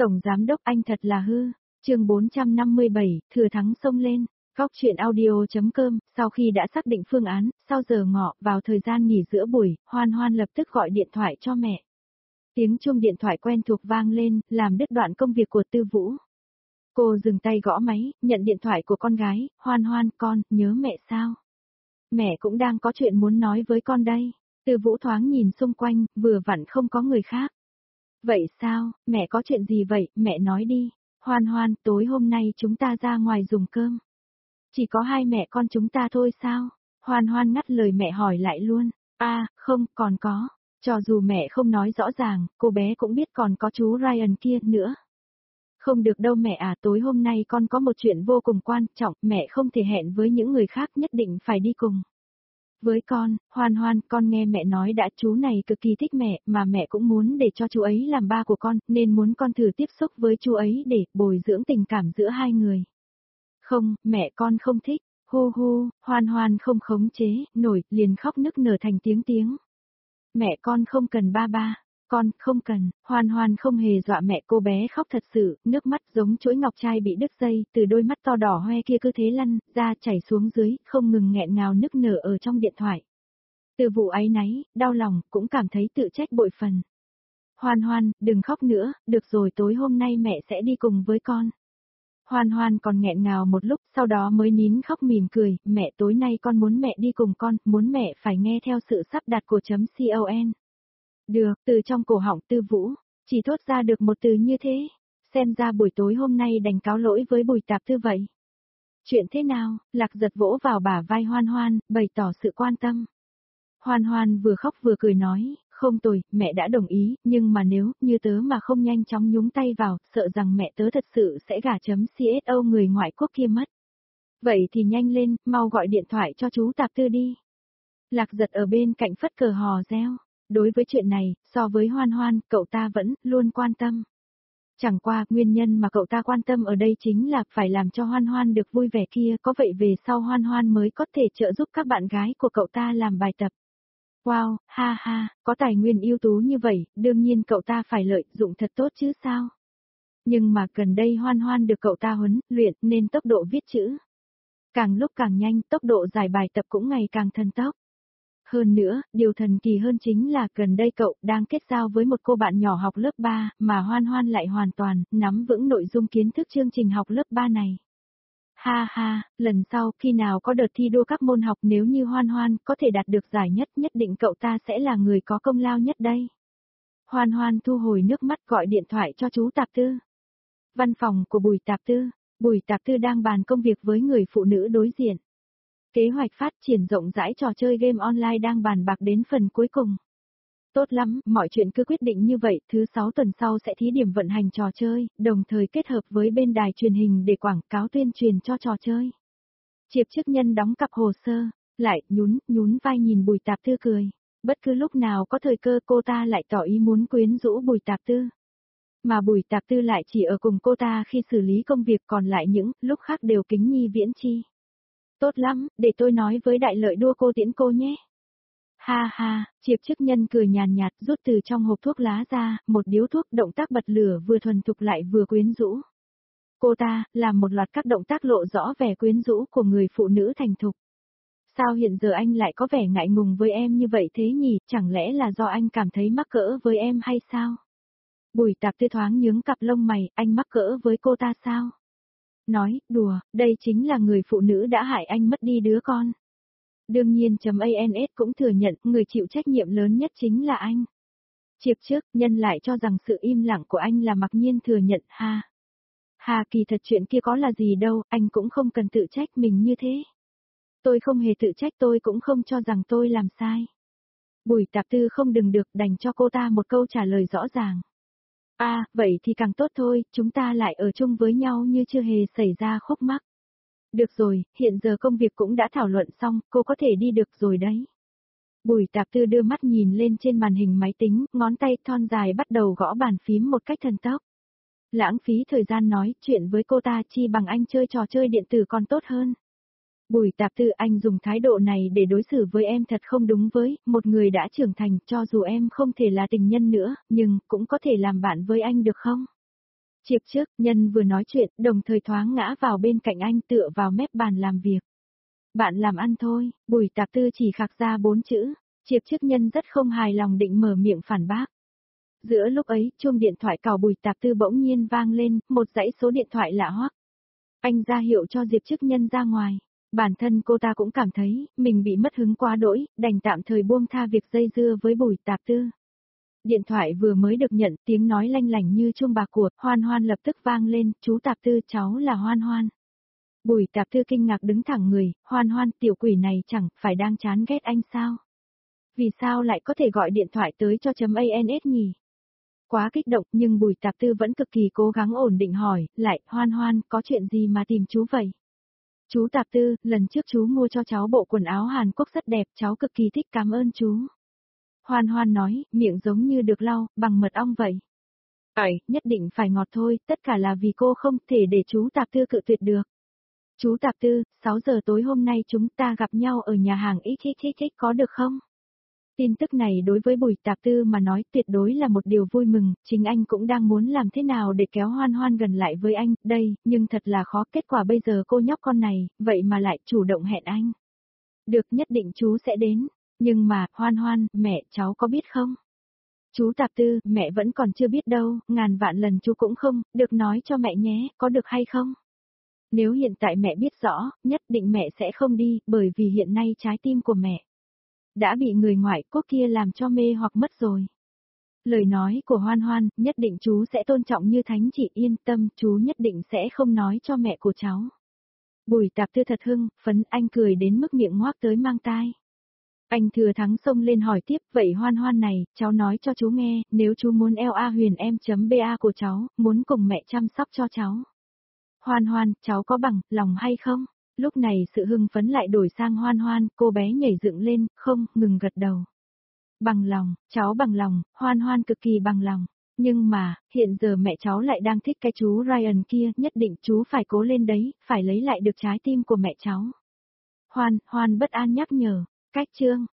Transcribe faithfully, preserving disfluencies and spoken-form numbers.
Tổng giám đốc anh thật là hư. Chương bốn trăm năm mươi bảy, thừa thắng xông lên. Góc truyện audio.com, sau khi đã xác định phương án, sau giờ ngọ, vào thời gian nghỉ giữa buổi, Hoan Hoan lập tức gọi điện thoại cho mẹ. Tiếng chuông điện thoại quen thuộc vang lên, làm đứt đoạn công việc của Tư Vũ. Cô dừng tay gõ máy, nhận điện thoại của con gái, Hoan Hoan, con, nhớ mẹ sao? Mẹ cũng đang có chuyện muốn nói với con đây. Tư Vũ thoáng nhìn xung quanh, vừa vặn không có người khác. Vậy sao, mẹ có chuyện gì vậy, mẹ nói đi. Hoan Hoan, tối hôm nay chúng ta ra ngoài dùng cơm. Chỉ có hai mẹ con chúng ta thôi sao? Hoan Hoan ngắt lời mẹ hỏi lại luôn. À, không, còn có. Cho dù mẹ không nói rõ ràng, cô bé cũng biết còn có chú Ryan kia nữa. Không được đâu mẹ à, tối hôm nay con có một chuyện vô cùng quan trọng, mẹ không thể hẹn với những người khác, nhất định phải đi cùng. Với con, Hoan Hoan, con nghe mẹ nói đã, chú này cực kỳ thích mẹ, mà mẹ cũng muốn để cho chú ấy làm ba của con, nên muốn con thử tiếp xúc với chú ấy để bồi dưỡng tình cảm giữa hai người. Không, mẹ con không thích. Hu hu, Hoan Hoan không khống chế, nổi, liền khóc nức nở thành tiếng tiếng. Mẹ con không cần ba ba, con không cần. Hoan Hoan không hề dọa mẹ, cô bé khóc thật sự, nước mắt giống chuỗi ngọc trai bị đứt dây, từ đôi mắt to đỏ hoe kia cứ thế lăn ra chảy xuống dưới, không ngừng nghẹn ngào nức nở ở trong điện thoại. Từ vụ áy náy, đau lòng, cũng cảm thấy tự trách bội phần. Hoan Hoan, đừng khóc nữa, được rồi, tối hôm nay mẹ sẽ đi cùng với con. Hoan Hoan còn nghẹn ngào một lúc, sau đó mới nín khóc mỉm cười, mẹ tối nay con muốn mẹ đi cùng con, muốn mẹ phải nghe theo sự sắp đặt của chấm con. Được, từ trong cổ họng Tư Vũ, chỉ thốt ra được một từ như thế, xem ra buổi tối hôm nay đành cáo lỗi với Bùi Tạp Tư vậy. Chuyện thế nào? Lạc Giật vỗ vào bả vai Hoan Hoan, bày tỏ sự quan tâm. Hoan Hoan vừa khóc vừa cười nói, không tồi, mẹ đã đồng ý, nhưng mà nếu, như tớ mà không nhanh chóng nhúng tay vào, sợ rằng mẹ tớ thật sự sẽ gả chấm xô người ngoại quốc kia mất. Vậy thì nhanh lên, mau gọi điện thoại cho chú Tạp Tư đi. Lạc Giật ở bên cạnh phất cờ hò reo. Đối với chuyện này, so với Hoan Hoan, cậu ta vẫn luôn quan tâm. Chẳng qua, nguyên nhân mà cậu ta quan tâm ở đây chính là phải làm cho Hoan Hoan được vui vẻ kia, có vậy về sau Hoan Hoan mới có thể trợ giúp các bạn gái của cậu ta làm bài tập. Wow, ha ha, có tài nguyên ưu tú như vậy, đương nhiên cậu ta phải lợi dụng thật tốt chứ sao. Nhưng mà gần đây Hoan Hoan được cậu ta huấn luyện nên tốc độ viết chữ càng lúc càng nhanh, tốc độ giải bài tập cũng ngày càng thần tốc. Hơn nữa, điều thần kỳ hơn chính là gần đây cậu đang kết giao với một cô bạn nhỏ học lớp ba, mà Hoan Hoan lại hoàn toàn nắm vững nội dung kiến thức chương trình học lớp ba này. Ha ha, lần sau khi nào có đợt thi đua các môn học, nếu như Hoan Hoan có thể đạt được giải nhất, nhất định cậu ta sẽ là người có công lao nhất đây. Hoan Hoan thu hồi nước mắt gọi điện thoại cho chú Tạp Tư. Văn phòng của Bùi Tạp Tư, Bùi Tạp Tư đang bàn công việc với người phụ nữ đối diện. Kế hoạch phát triển rộng rãi trò chơi game online đang bàn bạc đến phần cuối cùng. Tốt lắm, mọi chuyện cứ quyết định như vậy, thứ sáu tuần sau sẽ thí điểm vận hành trò chơi, đồng thời kết hợp với bên đài truyền hình để quảng cáo tuyên truyền cho trò chơi. Chiệp Chức Nhân đóng cặp hồ sơ, lại nhún, nhún vai nhìn Bùi Tạp Tư cười. Bất cứ lúc nào có thời cơ cô ta lại tỏ ý muốn quyến rũ Bùi Tạp Tư. Mà Bùi Tạp Tư lại chỉ ở cùng cô ta khi xử lý công việc, còn lại những lúc khác đều kính nhi viễn chi. Tốt lắm, để tôi nói với Đại Lợi đua cô tiễn cô nhé. Ha ha, Chiệp Chức Nhân cười nhàn nhạt, rút từ trong hộp thuốc lá ra, một điếu thuốc, động tác bật lửa vừa thuần thục lại vừa quyến rũ. Cô ta, làm một loạt các động tác lộ rõ vẻ quyến rũ của người phụ nữ thành thục. Sao hiện giờ anh lại có vẻ ngại ngùng với em như vậy thế nhỉ, chẳng lẽ là do anh cảm thấy mắc cỡ với em hay sao? Bùi Tạp Tư thoáng nhướng cặp lông mày, anh mắc cỡ với cô ta sao? Nói, đùa, đây chính là người phụ nữ đã hại anh mất đi đứa con. Đương nhiên chấm ans cũng thừa nhận, người chịu trách nhiệm lớn nhất chính là anh. Chiệp Chức Nhân lại cho rằng sự im lặng của anh là mặc nhiên thừa nhận, ha. Hà kỳ thật chuyện kia có là gì đâu, anh cũng không cần tự trách mình như thế. Tôi không hề tự trách, tôi cũng không cho rằng tôi làm sai. Bùi Tạp Tư không đừng được, đành cho cô ta một câu trả lời rõ ràng. À, vậy thì càng tốt thôi, chúng ta lại ở chung với nhau như chưa hề xảy ra khúc mắc. Được rồi, hiện giờ công việc cũng đã thảo luận xong, cô có thể đi được rồi đấy. Bùi Tạp Tư đưa mắt nhìn lên trên màn hình máy tính, ngón tay thon dài bắt đầu gõ bàn phím một cách thần tốc. Lãng phí thời gian nói chuyện với cô ta chi bằng anh chơi trò chơi điện tử còn tốt hơn. Bùi Tạp Tư, anh dùng thái độ này để đối xử với em thật không đúng với một người đã trưởng thành, cho dù em không thể là tình nhân nữa, nhưng cũng có thể làm bạn với anh được không? Chiệp trước, Nhân vừa nói chuyện, đồng thời thoáng ngã vào bên cạnh anh tựa vào mép bàn làm việc. Bạn làm ăn thôi, Bùi Tạp Tư chỉ khạc ra bốn chữ. Chiệp trước Nhân rất không hài lòng định mở miệng phản bác. Giữa lúc ấy, chuông điện thoại cào Bùi Tạp Tư bỗng nhiên vang lên, một dãy số điện thoại lạ hoắc. Anh ra hiệu cho Diệp Chức Nhân ra ngoài. Bản thân cô ta cũng cảm thấy, mình bị mất hứng quá đỗi, đành tạm thời buông tha việc dây dưa với Bùi Tạp Tư. Điện thoại vừa mới được nhận, tiếng nói lanh lảnh như chuông bạc của Hoan Hoan lập tức vang lên, chú Tạp Tư, cháu là Hoan Hoan. Bùi Tạp Tư kinh ngạc đứng thẳng người, Hoan Hoan, tiểu quỷ này chẳng phải đang chán ghét anh sao? Vì sao lại có thể gọi điện thoại tới cho chấm a n s nhỉ? Quá kích động nhưng Bùi Tạp Tư vẫn cực kỳ cố gắng ổn định hỏi, lại, Hoan Hoan, có chuyện gì mà tìm chú vậy? Chú Tạp Tư, lần trước chú mua cho cháu bộ quần áo Hàn Quốc rất đẹp, cháu cực kỳ thích, cảm ơn chú. Hoan Hoan nói, miệng giống như được lau, bằng mật ong vậy. Ấy, nhất định phải ngọt thôi, tất cả là vì cô không thể để chú Tạp Tư cự tuyệt được. Chú Tạp Tư, sáu giờ tối hôm nay chúng ta gặp nhau ở nhà hàng xx xx có được không? Tin tức này đối với Bùi Tạp Tư mà nói tuyệt đối là một điều vui mừng, chính anh cũng đang muốn làm thế nào để kéo Hoan Hoan gần lại với anh, đây, nhưng thật là khó, kết quả bây giờ cô nhóc con này, vậy mà lại chủ động hẹn anh. Được, nhất định chú sẽ đến, nhưng mà, Hoan Hoan, mẹ, cháu có biết không? Chú Tạp Tư, mẹ vẫn còn chưa biết đâu, ngàn vạn lần chú cũng không, được nói cho mẹ nhé, có được hay không? Nếu hiện tại mẹ biết rõ, nhất định mẹ sẽ không đi, bởi vì hiện nay trái tim của mẹ đã bị người ngoại quốc kia làm cho mê hoặc mất rồi. Lời nói của Hoan Hoan, nhất định chú sẽ tôn trọng như thánh chỉ, yên tâm, chú nhất định sẽ không nói cho mẹ của cháu. Bùi Tạp Tư thật hưng, phấn, anh cười đến mức miệng ngoác tới mang tai. Anh thừa thắng xông lên hỏi tiếp, vậy Hoan Hoan này, cháu nói cho chú nghe, nếu chú muốn eo a huyền em.ba của cháu, muốn cùng mẹ chăm sóc cho cháu. Hoan Hoan, cháu có bằng lòng hay không? Lúc này sự hưng phấn lại đổi sang Hoan Hoan, cô bé nhảy dựng lên, không, ngừng gật đầu. Bằng lòng, cháu bằng lòng, Hoan Hoan cực kỳ bằng lòng. Nhưng mà, hiện giờ mẹ cháu lại đang thích cái chú Ryan kia, nhất định chú phải cố lên đấy, phải lấy lại được trái tim của mẹ cháu. Hoan, Hoan bất an nhắc nhở, cách chương.